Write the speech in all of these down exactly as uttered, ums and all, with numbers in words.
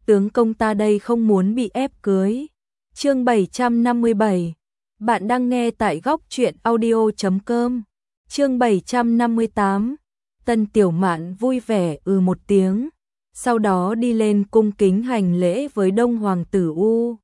tướng công ta đây không muốn bị ép cưới. Chương bảy trăm năm mươi bảy. Bạn đang nghe tại góc truyện audio chấm com. Chương bảy trăm năm mươi tám. Tân Tiểu Mạn vui vẻ ừ một tiếng, sau đó đi lên cung kính hành lễ với Đông Hoàng tử U.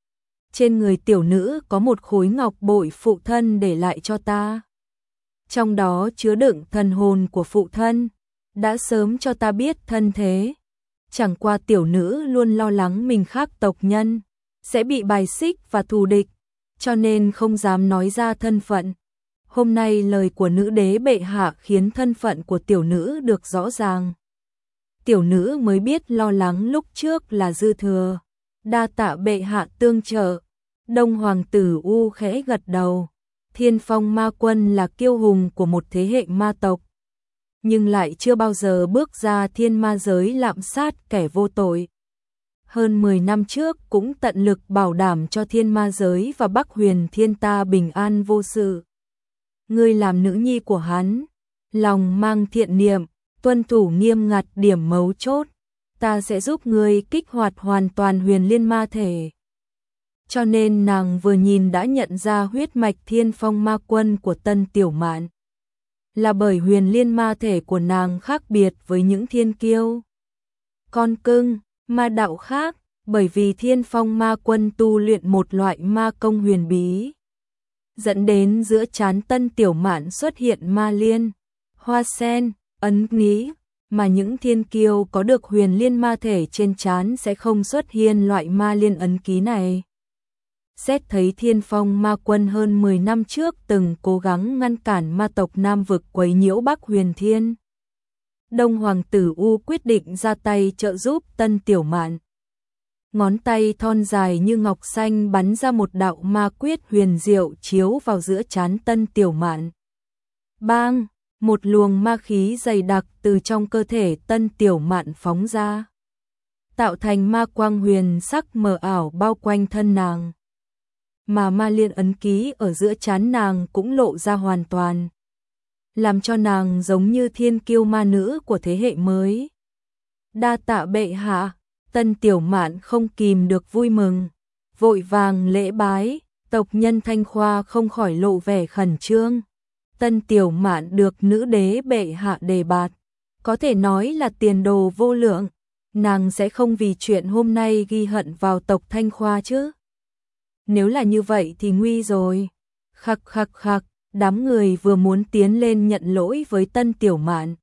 Trên người tiểu nữ có một khối ngọc bội phụ thân để lại cho ta. Trong đó chứa đựng thần hồn của phụ thân, đã sớm cho ta biết thân thế. Chẳng qua tiểu nữ luôn lo lắng mình khác tộc nhân, sẽ bị bài xích và thù địch, cho nên không dám nói ra thân phận. Hôm nay lời của nữ đế bệ hạ khiến thân phận của tiểu nữ được rõ ràng. Tiểu nữ mới biết lo lắng lúc trước là dư thừa. Đa tạ bệ hạ tương trợ. Đông Hoàng tử U khẽ gật đầu. Thiên Phong ma quân là kiêu hùng của một thế hệ ma tộc, nhưng lại chưa bao giờ bước ra thiên ma giới lạm sát kẻ vô tội. Hơn mười năm trước cũng tận lực bảo đảm cho thiên ma giới và Bắc Huyền Thiên ta bình an vô sự. Ngươi làm nữ nhi của hắn, lòng mang thiện niệm, tuân thủ nghiêm ngặt điểm mấu chốt, ta sẽ giúp ngươi kích hoạt hoàn toàn huyền liên ma thể. Cho nên nàng vừa nhìn đã nhận ra huyết mạch Thiên Phong ma quân của Tân Tiểu Mạn. Là bởi huyền liên ma thể của nàng khác biệt với những thiên kiêu con cưng, ma đạo khác, bởi vì Thiên Phong ma quân tu luyện một loại ma công huyền bí, dẫn đến giữa trán Tân Tiểu Mạn xuất hiện ma liên, hoa sen, ấn ký, mà những thiên kiêu có được huyền liên ma thể trên trán sẽ không xuất hiện loại ma liên ấn ký này. Xét thấy Thiên Phong ma quân hơn mười năm trước từng cố gắng ngăn cản ma tộc Nam vực quấy nhiễu Bắc Huyền Thiên, Đông Hoàng tử U quyết định ra tay trợ giúp Tân Tiểu Mạn. Ngón tay thon dài như ngọc xanh bắn ra một đạo ma quyết huyền diệu chiếu vào giữa trán Tân Tiểu Mạn. Bang! Một luồng ma khí dày đặc từ trong cơ thể Tân Tiểu Mạn phóng ra, tạo thành ma quang huyền sắc mờ ảo bao quanh thân nàng. Mà ma liên ấn ký ở giữa trán nàng cũng lộ ra hoàn toàn, làm cho nàng giống như thiên kiêu ma nữ của thế hệ mới. Đa tạ bệ hạ. Tân Tiểu Mạn không kìm được vui mừng, vội vàng lễ bái. Tộc nhân Thanh Khoa không khỏi lộ vẻ khẩn trương. Tân Tiểu Mạn được nữ đế bệ hạ đề bạt, có thể nói là tiền đồ vô lượng. Nàng sẽ không vì chuyện hôm nay ghi hận vào tộc Thanh Khoa chứ? Nếu là như vậy thì nguy rồi. Khắc khắc khắc, đám người vừa muốn tiến lên nhận lỗi với Tân Tiểu Mạn.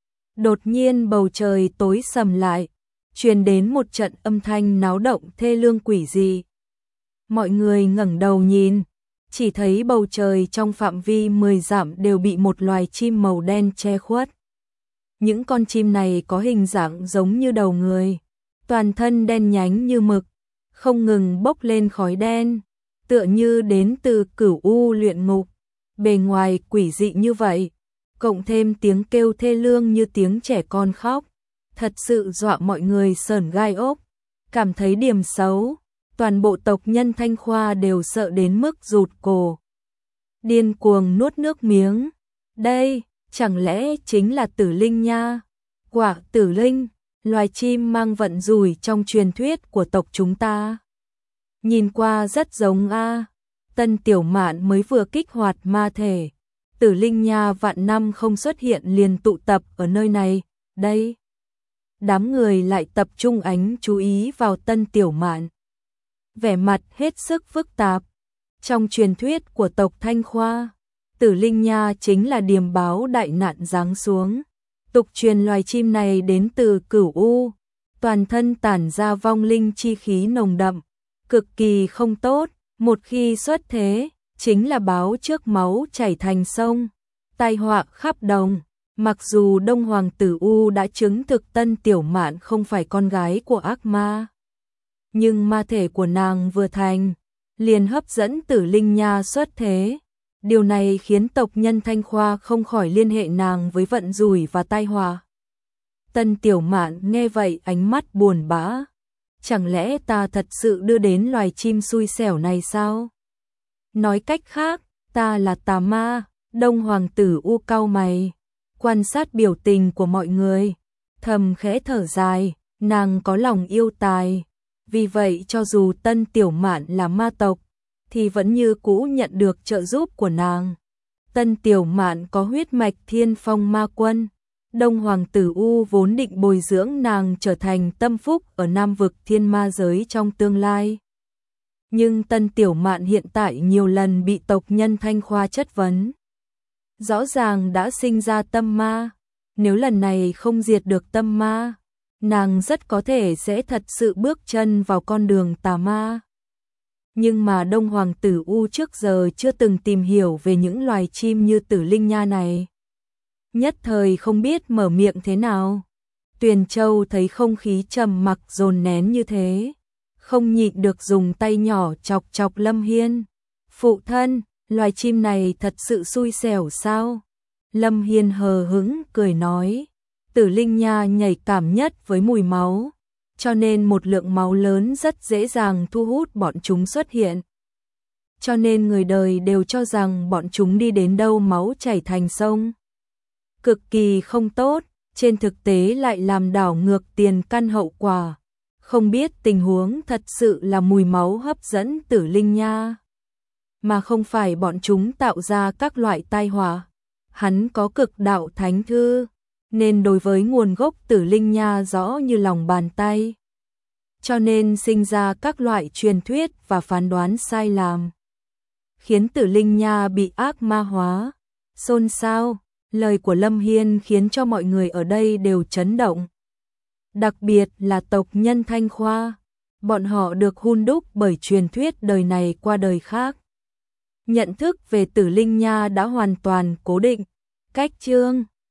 Đột nhiên bầu trời tối sầm lại, truyền đến một trận âm thanh náo động thê lương quỷ dị. Mọi người ngẩng đầu nhìn, chỉ thấy bầu trời trong phạm vi mười dặm đều bị một loài chim màu đen che khuất. Những con chim này có hình dạng giống như đầu người, toàn thân đen nhánh như mực, không ngừng bốc lên khói đen, tựa như đến từ Cửu U luyện ngục. Bề ngoài quỷ dị như vậy, cộng thêm tiếng kêu thê lương như tiếng trẻ con khóc, thật sự dọa mọi người sởn gai ốc, cảm thấy điểm xấu. Toàn bộ tộc nhân Thanh Khoa đều sợ đến mức rụt cổ, điên cuồng nuốt nước miếng. Đây, chẳng lẽ chính là Tử Linh nha? Quả Tử Linh, loài chim mang vận rủi trong truyền thuyết của tộc chúng ta. Nhìn qua rất giống a. Tân Tiểu Mạn mới vừa kích hoạt ma thể, Tử Linh nha vạn năm không xuất hiện liền tụ tập ở nơi này. Đây, đám người lại tập trung ánh chú ý vào Tân Tiểu Mạn, vẻ mặt hết sức phức tạp. Trong truyền thuyết của tộc Thanh Khoa, Tử Linh nha chính là điềm báo đại nạn giáng xuống. Tục truyền loài chim này đến từ Cửu U, toàn thân tản ra vong linh chi khí nồng đậm, cực kỳ không tốt. Một khi xuất thế, chính là báo trước máu chảy thành sông, tai họa khắp đồng. Mặc dù Đông Hoàng tử U đã chứng thực Tân Tiểu Mạn không phải con gái của ác ma, nhưng ma thể của nàng vừa thành, liền hấp dẫn Tử Linh nha xuất thế. Điều này khiến tộc nhân Thanh Khoa không khỏi liên hệ nàng với vận rủi và tai họa. Tân Tiểu Mạn nghe vậy ánh mắt buồn bã. Chẳng lẽ ta thật sự đưa đến loài chim xui xẻo này sao? Nói cách khác, ta là tà ma. Đông Hoàng tử U cau mày, quan sát biểu tình của mọi người, thầm khẽ thở dài. nàng có lòng yêu tài, vì vậy cho dù Tân Tiểu Mạn là ma tộc, thì vẫn như cũ nhận được trợ giúp của nàng. Tân Tiểu Mạn có huyết mạch Thiên Phong Ma Quân, Đông Hoàng Tử U vốn định bồi dưỡng nàng trở thành tâm phúc ở Nam vực thiên ma giới trong tương lai. Nhưng Tân Tiểu Mạn hiện tại nhiều lần bị tộc nhân Thanh Khoa chất vấn. Rõ ràng đã sinh ra tâm ma, nếu lần này không diệt được tâm ma, nàng rất có thể sẽ thật sự bước chân vào con đường tà ma. Nhưng mà Đông Hoàng Tử U trước giờ chưa từng tìm hiểu về những loài chim như Tử Linh Nha này. Nhất thời không biết mở miệng thế nào. Tuyền Châu thấy không khí trầm mặc dồn nén như thế, không nhịn được dùng tay nhỏ chọc chọc Lâm Hiên. Phụ thân, loài chim này thật sự xui xẻo sao? Lâm Hiên hờ hững cười nói, Tử Linh Nha nhạy cảm nhất với mùi máu, cho nên một lượng máu lớn rất dễ dàng thu hút bọn chúng xuất hiện. Cho nên người đời đều cho rằng bọn chúng đi đến đâu máu chảy thành sông. Cực kỳ không tốt, trên thực tế lại làm đảo ngược tiền căn hậu quả. Không biết tình huống thật sự là mùi máu hấp dẫn Tử Linh Nha, mà không phải bọn chúng tạo ra các loại tai họa. Hắn có cực đạo thánh thư, nên đối với nguồn gốc Tử Linh Nha rõ như lòng bàn tay. Cho nên sinh ra các loại truyền thuyết và phán đoán sai lầm, khiến Tử Linh Nha bị ác ma hóa. Xôn xao, lời của Lâm Hiên khiến cho mọi người ở đây đều chấn động. Đặc biệt là tộc nhân Thanh Khoa, bọn họ được hun đúc bởi truyền thuyết đời này qua đời khác. Nhận thức về Tử Linh Nha đã hoàn toàn cố định. Cách chương